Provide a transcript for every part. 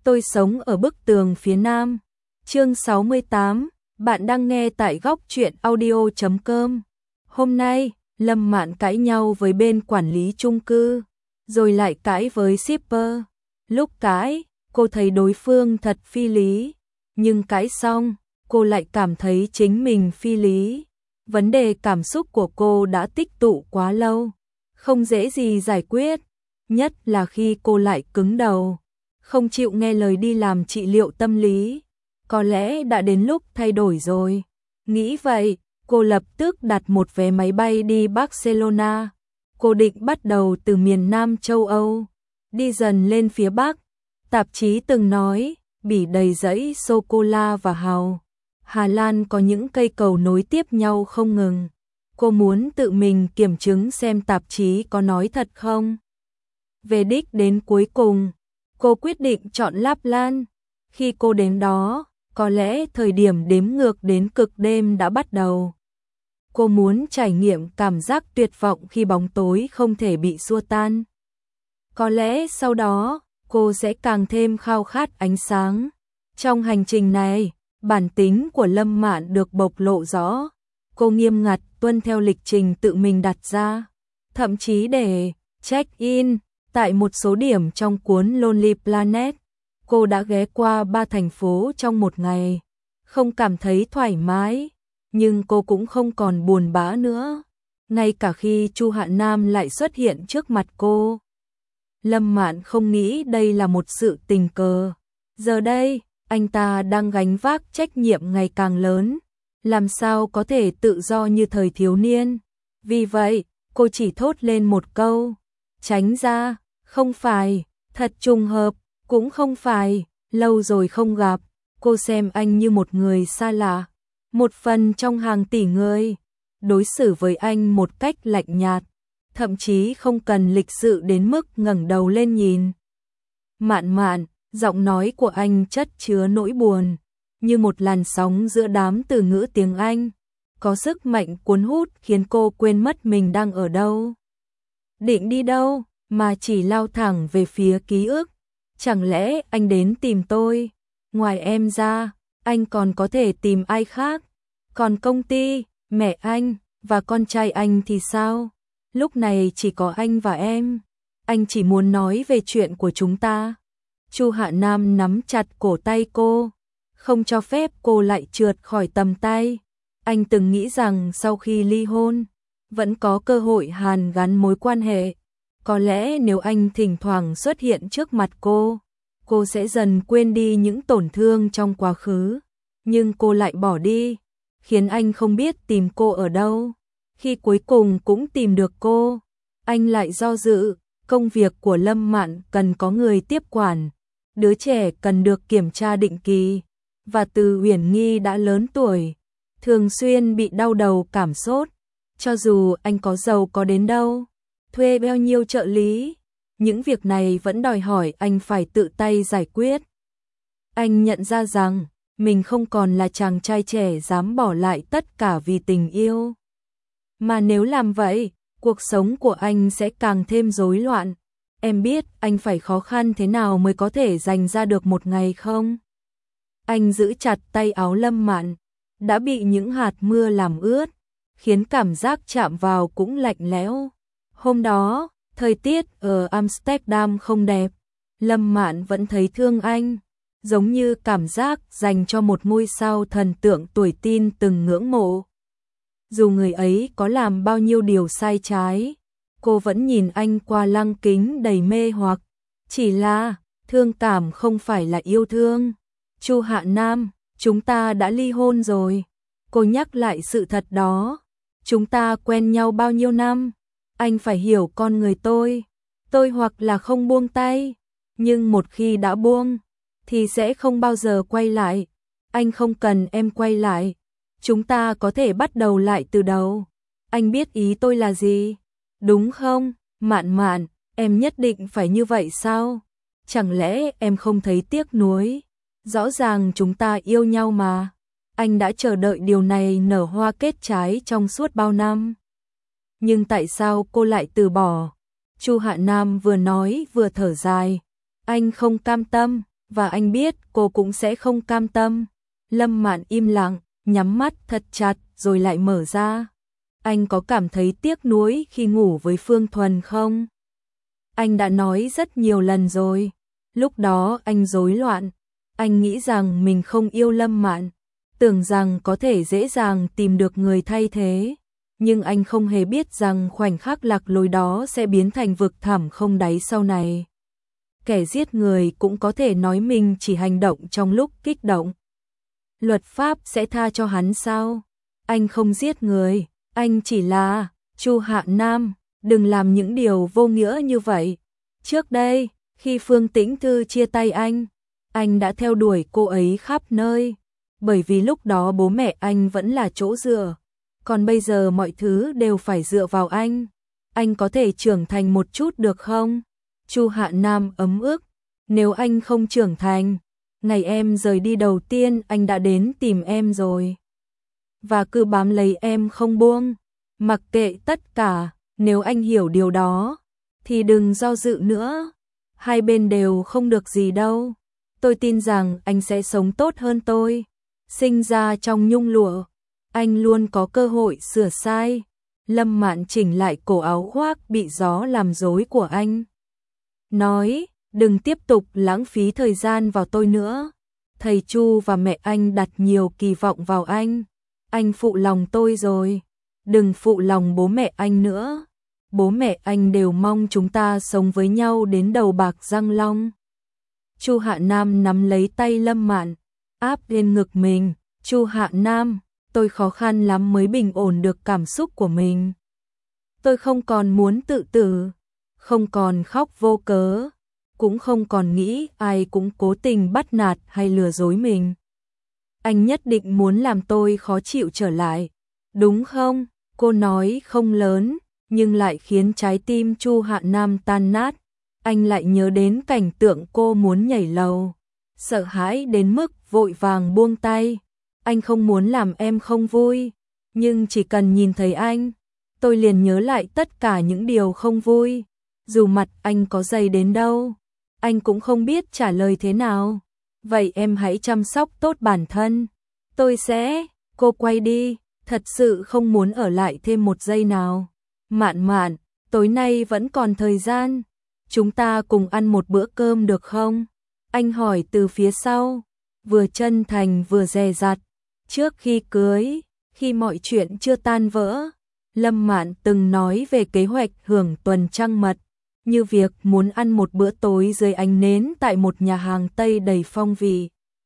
Tôi sống ở bức tường phía nam. Chương 68, bạn đang nghe tại góc truyện audio.com. Hôm nay, Lâm Mạn cãi nhau với bên quản lý chung cư, rồi lại cãi với shipper. Lúc cãi, cô thấy đối phương thật phi lý, nhưng cãi xong, cô lại cảm thấy chính mình phi lý. Vấn đề cảm xúc của cô đã tích tụ quá lâu, không dễ gì giải quyết, nhất là khi cô lại cứng đầu, không chịu nghe lời đi làm trị liệu tâm lý. Có lẽ đã đến lúc thay đổi rồi. Nghĩ vậy, cô lập tức đặt một vé máy bay đi Barcelona. Cô định bắt đầu từ miền Nam châu Âu, đi dần lên phía Bắc. Tạp chí từng nói, Bỉ đầy dãy sô-cô-la và hào. Hà Lan có những cây cầu nối tiếp nhau không ngừng. Cô muốn tự mình kiểm chứng xem tạp chí có nói thật không. Về đích đến cuối cùng, cô quyết định chọn Lapland. Khi cô đến đó, có lẽ thời điểm đếm ngược đến cực đêm đã bắt đầu. Cô muốn trải nghiệm cảm giác tuyệt vọng khi bóng tối không thể bị xua tan. Có lẽ sau đó, cô sẽ càng thêm khao khát ánh sáng. Trong hành trình này, bản tính của Lâm Mạn được bộc lộ rõ. Cô nghiêm ngặt tuân theo lịch trình tự mình đặt ra, thậm chí để check-in tại một số điểm trong cuốn Lonely Planet. Cô đã ghé qua 3 thành phố trong một ngày, không cảm thấy thoải mái, nhưng cô cũng không còn buồn bã nữa, ngay cả khi Chu Hạ Nam lại xuất hiện trước mặt cô. Lâm Mạn không nghĩ đây là một sự tình cờ. Giờ đây, anh ta đang gánh vác trách nhiệm ngày càng lớn, làm sao có thể tự do như thời thiếu niên. Vì vậy, cô chỉ thốt lên một câu, tránh ra, không phải, thật trùng hợp, cũng không phải, lâu rồi không gặp, cô xem anh như một người xa lạ, một phần trong hàng tỷ người, đối xử với anh một cách lạnh nhạt, thậm chí không cần lịch sự đến mức ngẩng đầu lên nhìn. Mạn Mạn, giọng nói của anh chất chứa nỗi buồn, như một làn sóng giữa đám từ ngữ tiếng Anh, có sức mạnh cuốn hút khiến cô quên mất mình đang ở đâu. Định đi đâu, mà chỉ lao thẳng về phía ký ức. Chẳng lẽ anh đến tìm tôi? Ngoài em ra, anh còn có thể tìm ai khác? Còn công ty, mẹ anh, và con trai anh thì sao? Lúc này chỉ có anh và em. Anh chỉ muốn nói về chuyện của chúng ta. Chu Hạ Nam nắm chặt cổ tay cô, không cho phép cô lại trượt khỏi tầm tay. Anh từng nghĩ rằng sau khi ly hôn, vẫn có cơ hội hàn gắn mối quan hệ. Có lẽ nếu anh thỉnh thoảng xuất hiện trước mặt cô sẽ dần quên đi những tổn thương trong quá khứ. Nhưng cô lại bỏ đi, khiến anh không biết tìm cô ở đâu. Khi cuối cùng cũng tìm được cô, anh lại do dự. Công việc của Lâm Mạn cần có người tiếp quản, đứa trẻ cần được kiểm tra định kỳ, và Từ Uyển Nghi đã lớn tuổi, thường xuyên bị đau đầu cảm sốt. Cho dù anh có giàu có đến đâu, thuê bao nhiêu trợ lý, những việc này vẫn đòi hỏi anh phải tự tay giải quyết. Anh nhận ra rằng mình không còn là chàng trai trẻ dám bỏ lại tất cả vì tình yêu. Mà nếu làm vậy, cuộc sống của anh sẽ càng thêm rối loạn. Em biết anh phải khó khăn thế nào mới có thể dành ra được một ngày không? Anh giữ chặt tay áo Lâm Mạn, đã bị những hạt mưa làm ướt, khiến cảm giác chạm vào cũng lạnh lẽo. Hôm đó, thời tiết ở Amsterdam không đẹp, Lâm Mạn vẫn thấy thương anh, giống như cảm giác dành cho một ngôi sao thần tượng tuổi teen từng ngưỡng mộ. Dù người ấy có làm bao nhiêu điều sai trái, cô vẫn nhìn anh qua lăng kính đầy mê hoặc. Chỉ là, thương cảm không phải là yêu thương. Chu Hạ Nam, chúng ta đã ly hôn rồi. Cô nhắc lại sự thật đó. Chúng ta quen nhau bao nhiêu năm? Anh phải hiểu con người tôi. Tôi hoặc là không buông tay, nhưng một khi đã buông, thì sẽ không bao giờ quay lại. Anh không cần em quay lại. Chúng ta có thể bắt đầu lại từ đầu. Anh biết ý tôi là gì, đúng không? Mạn Mạn, em nhất định phải như vậy sao? Chẳng lẽ em không thấy tiếc nuối? Rõ ràng chúng ta yêu nhau mà. Anh đã chờ đợi điều này nở hoa kết trái trong suốt bao năm. Nhưng tại sao cô lại từ bỏ? Chu Hạ Nam vừa nói vừa thở dài. Anh không cam tâm, và anh biết cô cũng sẽ không cam tâm. Lâm Mạn im lặng, nhắm mắt thật chặt rồi lại mở ra. Anh có cảm thấy tiếc nuối khi ngủ với Phương Thuần không? Anh đã nói rất nhiều lần rồi. Lúc đó anh rối loạn. Anh nghĩ rằng mình không yêu Lâm Mạn, tưởng rằng có thể dễ dàng tìm được người thay thế. Nhưng anh không hề biết rằng khoảnh khắc lạc lối đó sẽ biến thành vực thẳm không đáy sau này. Kẻ giết người cũng có thể nói mình chỉ hành động trong lúc kích động. Luật pháp sẽ tha cho hắn sao? Anh không giết người, anh chỉ là Chu Hạ Nam, đừng làm những điều vô nghĩa như vậy. Trước đây, khi Phương Tĩnh Thư chia tay anh đã theo đuổi cô ấy khắp nơi, bởi vì lúc đó bố mẹ anh vẫn là chỗ dựa, còn bây giờ mọi thứ đều phải dựa vào anh. Anh có thể trưởng thành một chút được không? Chu Hạ Nam ấm ức, nếu anh không trưởng thành, ngày em rời đi đầu tiên anh đã đến tìm em rồi. Và cứ bám lấy em không buông, mặc kệ tất cả, nếu anh hiểu điều đó, thì đừng do dự nữa. Hai bên đều không được gì đâu. Tôi tin rằng anh sẽ sống tốt hơn tôi. Sinh ra trong nhung lụa, anh luôn có cơ hội sửa sai. Lâm Mạn chỉnh lại cổ áo khoác bị gió làm rối của anh. Nói, đừng tiếp tục lãng phí thời gian vào tôi nữa. Thầy Chu và mẹ anh đặt nhiều kỳ vọng vào anh. Anh phụ lòng tôi rồi. Đừng phụ lòng bố mẹ anh nữa. Bố mẹ anh đều mong chúng ta sống với nhau đến đầu bạc răng long. Chu Hạ Nam nắm lấy tay Lâm Mạn, áp lên ngực mình. Chu Hạ Nam, tôi khó khăn lắm mới bình ổn được cảm xúc của mình. Tôi không còn muốn tự tử, không còn khóc vô cớ, cũng không còn nghĩ ai cũng cố tình bắt nạt hay lừa dối mình. Anh nhất định muốn làm tôi khó chịu trở lại, đúng không? Cô nói không lớn, nhưng lại khiến trái tim Chu Hạ Nam tan nát. Anh lại nhớ đến cảnh tượng cô muốn nhảy lầu, sợ hãi đến mức vội vàng buông tay. Anh không muốn làm em không vui, nhưng chỉ cần nhìn thấy anh, tôi liền nhớ lại tất cả những điều không vui. Dù mặt anh có dày đến đâu, anh cũng không biết trả lời thế nào. Vậy em hãy chăm sóc tốt bản thân. Tôi sẽ... Cô quay đi, thật sự không muốn ở lại thêm một giây nào. Mạn Mạn, tối nay vẫn còn thời gian. Chúng ta cùng ăn một bữa cơm được không? Anh hỏi từ phía sau, vừa chân thành vừa dè dặt. Trước khi cưới, khi mọi chuyện chưa tan vỡ, Lâm Mạn từng nói về kế hoạch hưởng tuần trăng mật, như việc muốn ăn một bữa tối dưới ánh nến tại một nhà hàng Tây đầy phong vị.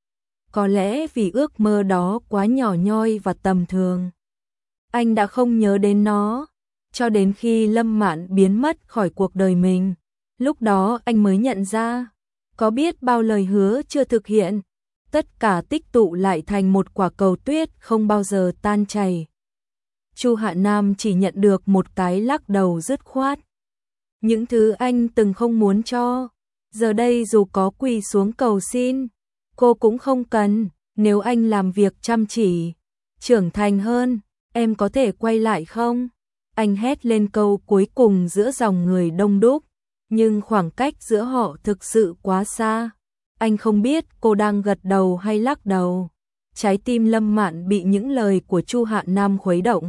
Có lẽ vì ước mơ đó quá nhỏ nhoi và tầm thường, anh đã không nhớ đến nó, cho đến khi Lâm Mạn biến mất khỏi cuộc đời mình. Lúc đó anh mới nhận ra, có biết bao lời hứa chưa thực hiện, tất cả tích tụ lại thành một quả cầu tuyết không bao giờ tan chảy. Chu Hạ Nam chỉ nhận được một cái lắc đầu dứt khoát. Những thứ anh từng không muốn cho, giờ đây dù có quỳ xuống cầu xin, cô cũng không cần. Nếu anh làm việc chăm chỉ, trưởng thành hơn, em có thể quay lại không? Anh hét lên câu cuối cùng giữa dòng người đông đúc, nhưng khoảng cách giữa họ thực sự quá xa. Anh không biết cô đang gật đầu hay lắc đầu. Trái tim Lâm Mạn bị những lời của Chu Hạ Nam khuấy động.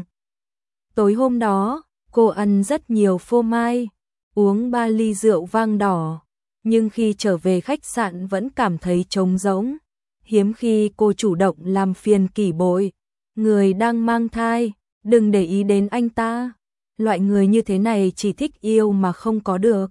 Tối hôm đó, cô ăn rất nhiều phô mai, uống 3 ly rượu vang đỏ, nhưng khi trở về khách sạn vẫn cảm thấy trống rỗng. Hiếm khi cô chủ động làm phiền Kỷ Bội, người đang mang thai, đừng để ý đến anh ta. Loại người như thế này chỉ thích yêu mà không có được.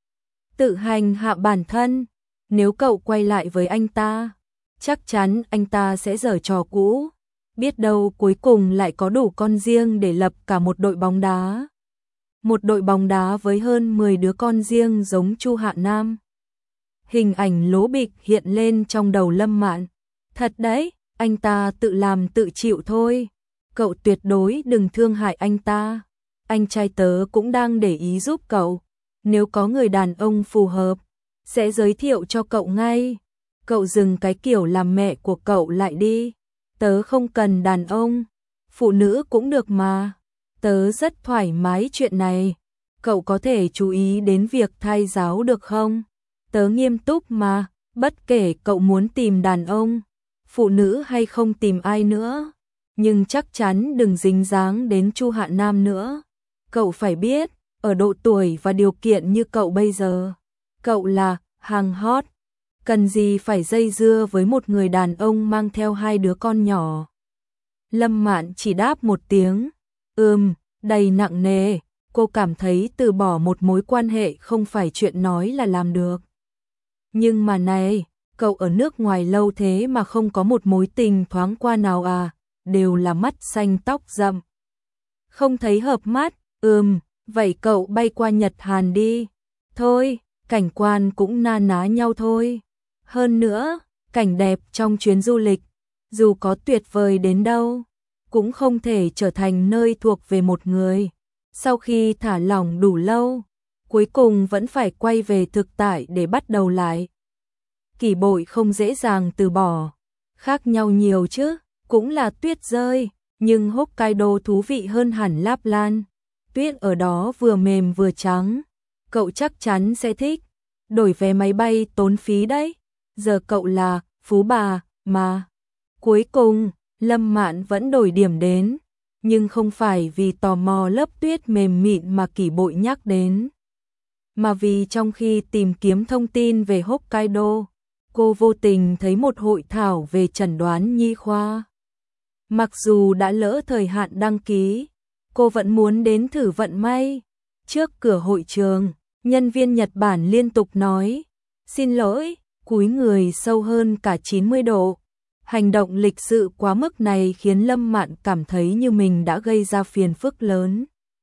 Tự hành hạ bản thân, nếu cậu quay lại với anh ta, chắc chắn anh ta sẽ giở trò cũ. Biết đâu cuối cùng lại có đủ con riêng để lập cả một đội bóng đá. Một đội bóng đá với hơn 10 đứa con riêng giống Chu Hạ Nam. Hình ảnh lố bịch hiện lên trong đầu Lâm Mạn. Thật đấy, anh ta tự làm tự chịu thôi. Cậu tuyệt đối đừng thương hại anh ta. Anh trai tớ cũng đang để ý giúp cậu. Nếu có người đàn ông phù hợp, sẽ giới thiệu cho cậu ngay. Cậu dừng cái kiểu làm mẹ của cậu lại đi. Tớ không cần đàn ông, phụ nữ cũng được mà. Tớ rất thoải mái chuyện này. Cậu có thể chú ý đến việc thai giáo được không? Tớ nghiêm túc mà, Bất kể cậu muốn tìm đàn ông, phụ nữ hay không tìm ai nữa, nhưng chắc chắn đừng dính dáng đến Chu Hạ Nam nữa. Cậu phải biết, ở độ tuổi và điều kiện như cậu bây giờ, cậu là hàng hot, cần gì phải dây dưa với một người đàn ông mang theo 2 đứa con nhỏ. Lâm Mạn chỉ đáp một tiếng, đầy nặng nề, cô cảm thấy từ bỏ một mối quan hệ không phải chuyện nói là làm được. Nhưng mà này, cậu ở nước ngoài lâu thế mà không có một mối tình thoáng qua nào à, đều là mắt xanh tóc rậm. Không thấy hợp mắt, vậy cậu bay qua Nhật Hàn đi. Thôi, cảnh quan cũng na ná nhau thôi. Hơn nữa, cảnh đẹp trong chuyến du lịch, dù có tuyệt vời đến đâu, cũng không thể trở thành nơi thuộc về một người. Sau khi thả lỏng đủ lâu, cuối cùng vẫn phải quay về thực tại để bắt đầu lại. Kỷ Bội không dễ dàng từ bỏ, khác nhau nhiều chứ, cũng là tuyết rơi, nhưng Hokkaido thú vị hơn hẳn Lapland. Tuyết ở đó vừa mềm vừa trắng, cậu chắc chắn sẽ thích. Đổi vé máy bay tốn phí đấy, giờ cậu là phú bà mà. Cuối cùng, Lâm Mạn vẫn đổi điểm đến, nhưng không phải vì tò mò lớp tuyết mềm mịn mà Kỷ Bội nhắc đến, mà vì trong khi tìm kiếm thông tin về Hokkaido, cô vô tình thấy một hội thảo về chẩn đoán nhi khoa. Mặc dù đã lỡ thời hạn đăng ký, cô vẫn muốn đến thử vận may. Trước cửa hội trường, nhân viên Nhật Bản liên tục nói, xin lỗi, cúi người sâu hơn cả 90 độ. Hành động lịch sự quá mức này khiến Lâm Mạn cảm thấy như mình đã gây ra phiền phức lớn.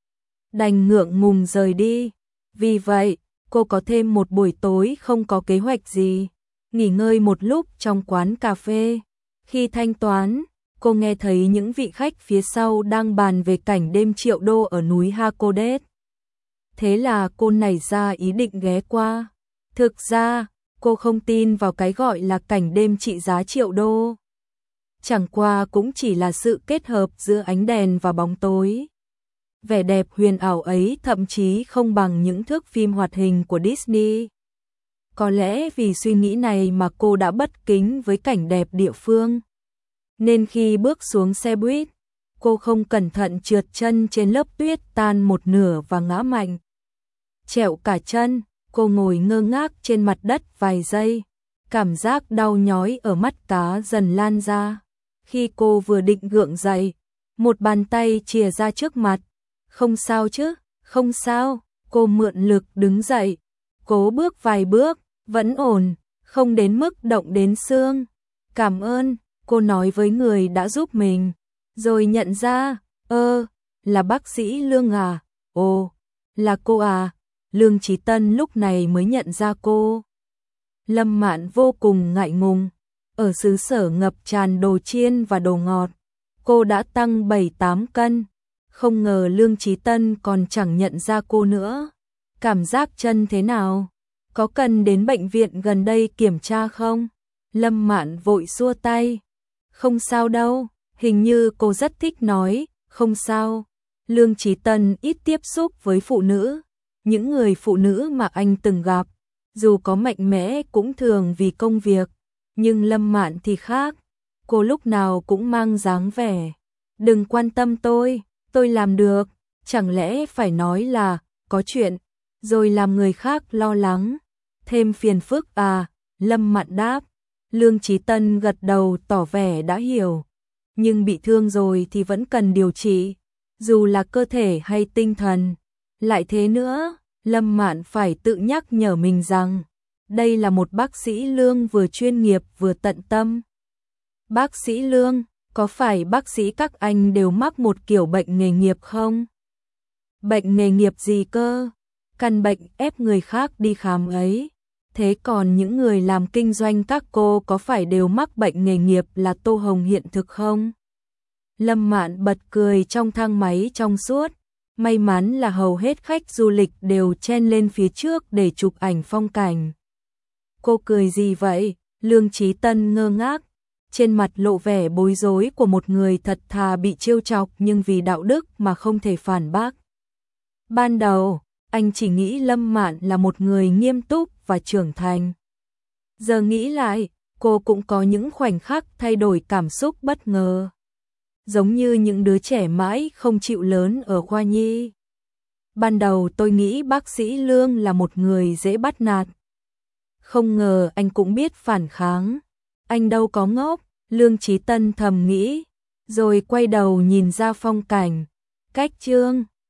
Đành ngượng ngùng rời đi. Vì vậy, cô có thêm một buổi tối không có kế hoạch gì, nghỉ ngơi một lúc trong quán cà phê. Khi thanh toán, cô nghe thấy những vị khách phía sau đang bàn về cảnh đêm triệu đô ở núi Hakodate. Thế là cô nảy ra ý định ghé qua. Thực ra, cô không tin vào cái gọi là cảnh đêm trị giá triệu đô. Chẳng qua cũng chỉ là sự kết hợp giữa ánh đèn và bóng tối. Vẻ đẹp huyền ảo ấy thậm chí không bằng những thước phim hoạt hình của Disney. Có lẽ vì suy nghĩ này mà cô đã bất kính với cảnh đẹp địa phương. Nên khi bước xuống xe buýt, cô không cẩn thận trượt chân trên lớp tuyết tan một nửa và ngã mạnh. Trẹo cả chân, cô ngồi ngơ ngác trên mặt đất vài giây. Cảm giác đau nhói ở mắt cá dần lan ra. Khi cô vừa định gượng dậy, một bàn tay chìa ra trước mặt. Không sao chứ, không sao, cô mượn lực đứng dậy. Cố bước vài bước, vẫn ổn, không đến mức động đến xương. Cảm ơn, cô nói với người đã giúp mình. Rồi nhận ra, là bác sĩ Lương à, ồ, là cô à. Lương Chí Tân lúc này mới nhận ra cô. Lâm Mạn vô cùng ngại ngùng. Ở xứ sở ngập tràn đồ chiên và đồ ngọt, cô đã tăng 7-8 cân. Không ngờ Lương Chí Tân còn chẳng nhận ra cô nữa. Cảm giác chân thế nào? Có cần đến bệnh viện gần đây kiểm tra không? Lâm Mạn vội xua tay. Không sao đâu, hình như cô rất thích nói, không sao. Lương Chí Tân ít tiếp xúc với phụ nữ. Những người phụ nữ mà anh từng gặp, dù có mạnh mẽ cũng thường vì công việc. Nhưng Lâm Mạn thì khác, cô lúc nào cũng mang dáng vẻ. Đừng quan tâm tôi làm được, chẳng lẽ phải nói là có chuyện, rồi làm người khác lo lắng, thêm phiền phức à, Lâm Mạn đáp. Lương Chí Tân gật đầu tỏ vẻ đã hiểu, nhưng bị thương rồi thì vẫn cần điều trị, dù là cơ thể hay tinh thần. Lại thế nữa, Lâm Mạn phải tự nhắc nhở mình rằng, đây là một bác sĩ Lương vừa chuyên nghiệp vừa tận tâm. Bác sĩ Lương, có phải bác sĩ các anh đều mắc một kiểu bệnh nghề nghiệp không? Bệnh nghề nghiệp gì cơ? Căn bệnh ép người khác đi khám ấy. Thế còn những người làm kinh doanh các cô có phải đều mắc bệnh nghề nghiệp là tô hồng hiện thực không? Lâm Mạn bật cười trong thang máy trong suốt. May mắn là hầu hết khách du lịch đều chen lên phía trước để chụp ảnh phong cảnh. Cô cười gì vậy? Lương Chí Tân ngơ ngác, trên mặt lộ vẻ bối rối của một người thật thà bị trêu chọc nhưng vì đạo đức mà không thể phản bác. Ban đầu, anh chỉ nghĩ Lâm Mạn là một người nghiêm túc và trưởng thành. Giờ nghĩ lại, cô cũng có những khoảnh khắc thay đổi cảm xúc bất ngờ. Giống như những đứa trẻ mãi không chịu lớn ở khoa nhi. Ban đầu tôi nghĩ bác sĩ Lương là một người dễ bắt nạt. Không ngờ anh cũng biết phản kháng. Anh đâu có ngốc, Lương Chí Tân thầm nghĩ, rồi quay đầu nhìn ra phong cảnh. Cách Trương